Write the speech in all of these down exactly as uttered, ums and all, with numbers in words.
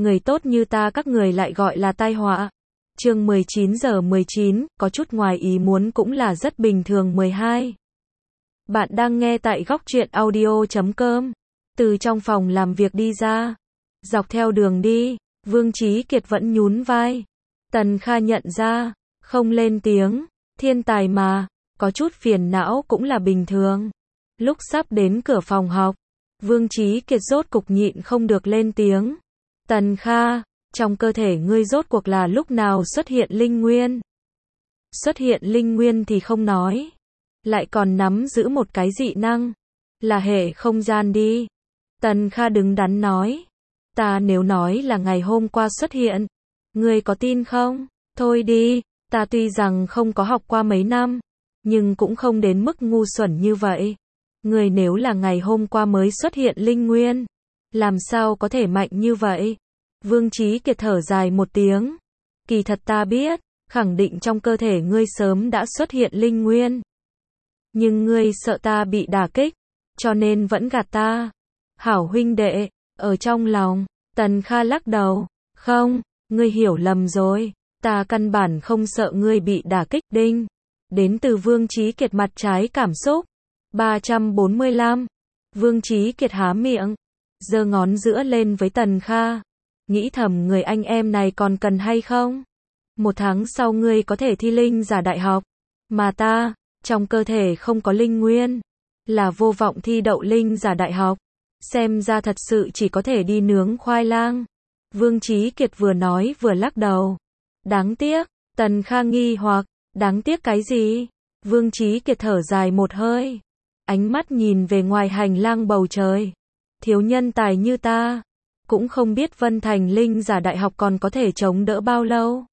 Người tốt như ta các người lại gọi là tai họa. Chương mười chín giờ mười chín, có chút ngoài ý muốn cũng là rất bình thường. Mười hai. Bạn đang nghe tại góc truyện audio chấm com. Từ trong phòng làm việc đi ra, dọc theo đường đi, Vương Chí Kiệt vẫn nhún vai. Tần Kha nhận ra, không lên tiếng, thiên tài mà, có chút phiền não cũng là bình thường. Lúc sắp đến cửa phòng học, Vương Chí Kiệt rốt cục nhịn không được lên tiếng. Tần Kha, trong cơ thể ngươi rốt cuộc là lúc nào xuất hiện linh nguyên? Xuất hiện linh nguyên thì không nói, lại còn nắm giữ một cái dị năng, là hệ không gian đi. Tần Kha đứng đắn nói, ta nếu nói là ngày hôm qua xuất hiện, ngươi có tin không? Thôi đi, ta tuy rằng không có học qua mấy năm, nhưng cũng không đến mức ngu xuẩn như vậy. Ngươi nếu là ngày hôm qua mới xuất hiện linh nguyên, làm sao có thể mạnh như vậy? Vương Chí Kiệt thở dài một tiếng. Kỳ thật ta biết, khẳng định trong cơ thể ngươi sớm đã xuất hiện linh nguyên. Nhưng ngươi sợ ta bị đả kích, cho nên vẫn gạt ta. Hảo huynh đệ, ở trong lòng, Tần Kha lắc đầu. Không, ngươi hiểu lầm rồi, ta căn bản không sợ ngươi bị đả kích. Đinh, đến từ Vương Chí Kiệt mặt trái cảm xúc. ba trăm bốn mươi lăm. Vương Chí Kiệt há miệng, giơ ngón giữa lên với Tần Kha. Nghĩ thầm người anh em này còn cần hay không? Một tháng sau ngươi có thể thi linh giả đại học, mà ta, trong cơ thể không có linh nguyên, là vô vọng thi đậu linh giả đại học. Xem ra thật sự chỉ có thể đi nướng khoai lang. Vương Chí Kiệt vừa nói vừa lắc đầu. Đáng tiếc, Tần Kha nghi hoặc, đáng tiếc cái gì? Vương Chí Kiệt thở dài một hơi, ánh mắt nhìn về ngoài hành lang bầu trời. Thiếu nhân tài như ta, cũng không biết Vân Thành linh giả đại học còn có thể chống đỡ bao lâu.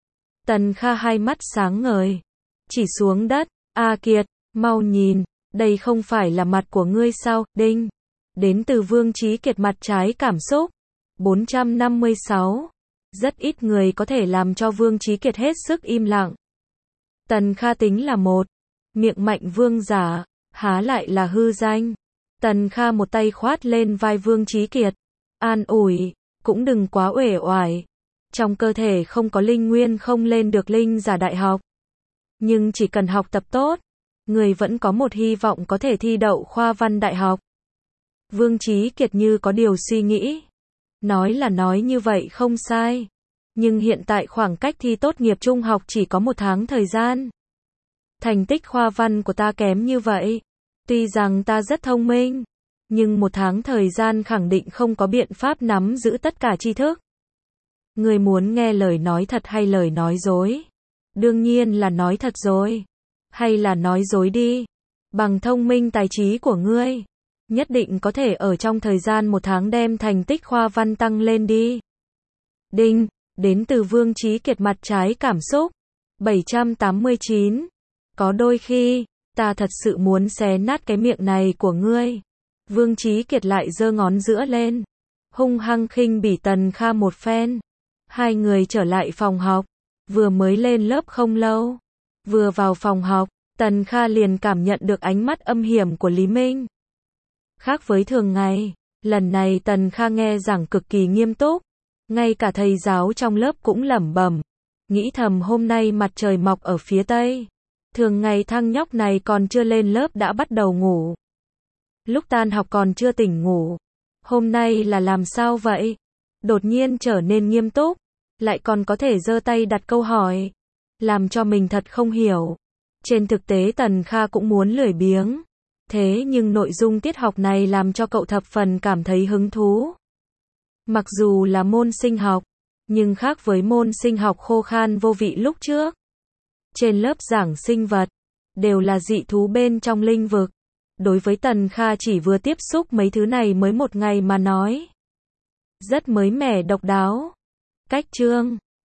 Tần Kha hai mắt sáng ngời, chỉ xuống đất. A Kiệt, mau nhìn, đây không phải là mặt của ngươi sao? Đinh, đến từ Vương Chí Kiệt mặt trái cảm xúc. bốn trăm năm mươi sáu. Rất ít người có thể làm cho Vương Chí Kiệt hết sức im lặng. Tần Kha tính là một miệng mạnh vương giả, há lại là hư danh. Tần Kha một tay khoát lên vai Vương Chí Kiệt, an ủi, cũng đừng quá uể oải. Trong cơ thể không có linh nguyên không lên được linh giả đại học. Nhưng chỉ cần học tập tốt, người vẫn có một hy vọng có thể thi đậu khoa văn đại học. Vương Chí Kiệt như có điều suy nghĩ. Nói là nói như vậy không sai. Nhưng hiện tại khoảng cách thi tốt nghiệp trung học chỉ có một tháng thời gian. Thành tích khoa văn của ta kém như vậy. Tuy rằng ta rất thông minh, nhưng một tháng thời gian khẳng định không có biện pháp nắm giữ tất cả tri thức. Ngươi muốn nghe lời nói thật hay lời nói dối? Đương nhiên là nói thật rồi. Hay là nói dối đi. Bằng thông minh tài trí của ngươi, nhất định có thể ở trong thời gian một tháng đem thành tích khoa văn tăng lên đi. Đinh, đến từ Vương Chí Kiệt mặt trái cảm xúc. bảy trăm tám mươi chín. Có đôi khi, ta thật sự muốn xé nát cái miệng này của ngươi. Vương Chí Kiệt lại giơ ngón giữa lên, hung hăng khinh bỉ Tần Kha một phen. Hai người trở lại phòng học, vừa mới lên lớp không lâu. Vừa vào phòng học, Tần Kha liền cảm nhận được ánh mắt âm hiểm của Lý Minh. Khác với thường ngày, lần này Tần Kha nghe giảng cực kỳ nghiêm túc. Ngay cả thầy giáo trong lớp cũng lẩm bẩm, nghĩ thầm hôm nay mặt trời mọc ở phía tây. Thường ngày thằng nhóc này còn chưa lên lớp đã bắt đầu ngủ. Lúc tan học còn chưa tỉnh ngủ. Hôm nay là làm sao vậy? Đột nhiên trở nên nghiêm túc, lại còn có thể giơ tay đặt câu hỏi, làm cho mình thật không hiểu. Trên thực tế Tần Kha cũng muốn lười biếng, thế nhưng nội dung tiết học này làm cho cậu thập phần cảm thấy hứng thú. Mặc dù là môn sinh học, nhưng khác với môn sinh học khô khan vô vị lúc trước. Trên lớp giảng sinh vật, đều là dị thú bên trong linh vực. Đối với Tần Kha chỉ vừa tiếp xúc mấy thứ này mới một ngày mà nói. Rất mới mẻ độc đáo. Cách chương